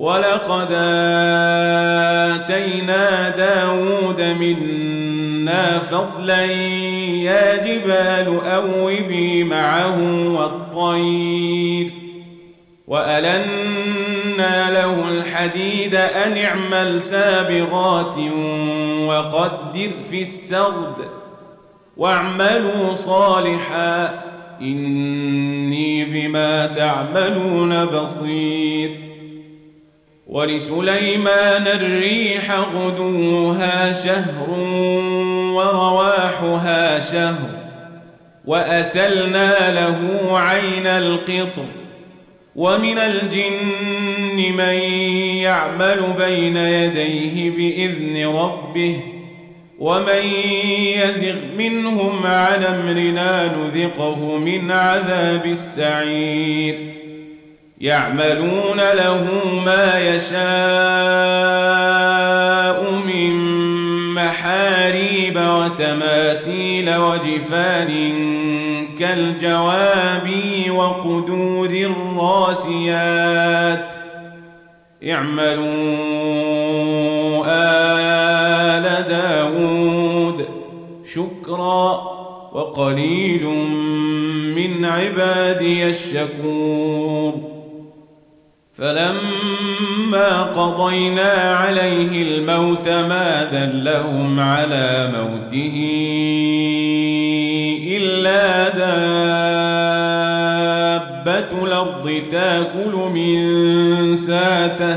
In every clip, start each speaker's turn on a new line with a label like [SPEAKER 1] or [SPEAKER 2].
[SPEAKER 1] ولقد آتينا داود منا فضلا يا جبال أوبي معه والطير وألنا له الحديد أن اعمل سابغات وقدر في السرد واعملوا صالحا إني بما تعملون بصير. ولسليمان الريح غدوها شهر ورواحها شهر وأسلنا له عين القطر ومن الجن من يعمل بين يديه بإذن ربه ومن يزغ منهم عن أمرنا نذقه من عذاب السعير. يعملون له ما يشاء من محاريب وتماثيل وجفان كالجواب وقدور الراسيات. اعملوا آل داود شكرا وقليل من عبادي الشكور. فلما قضينا عليه الموت ما دلهم على موته إلا دابة الأرض تأكل من ساته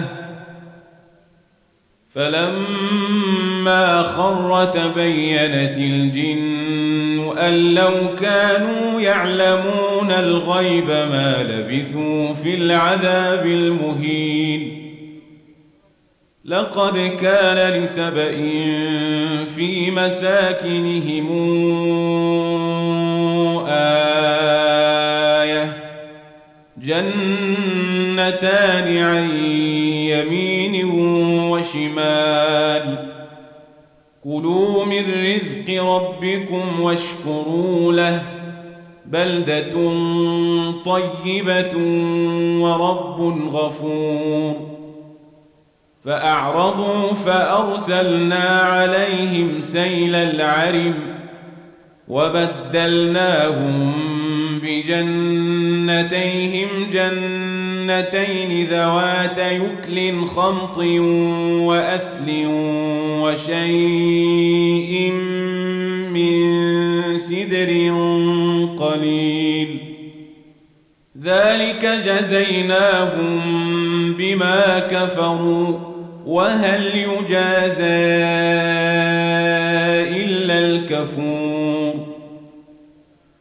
[SPEAKER 1] فلما خر تبينت الجن أن لو كانوا يعلمون الغيب ما لبثوا في العذاب المهين. لقد كان لسبإ في مساكنهم آية جنتان عن يمين وشمال كلوا من رزق ربكم واشكروا له بلدة طيبة ورب غفور. فأعرضوا فأرسلنا عليهم سيل العرم وبدلناهم بجنتيهم جنتين ذوات يكل خمط وأثل وشيء من سدر قليل ذلك جزيناهم بما كفروا وهل يجازى إلا الكفور.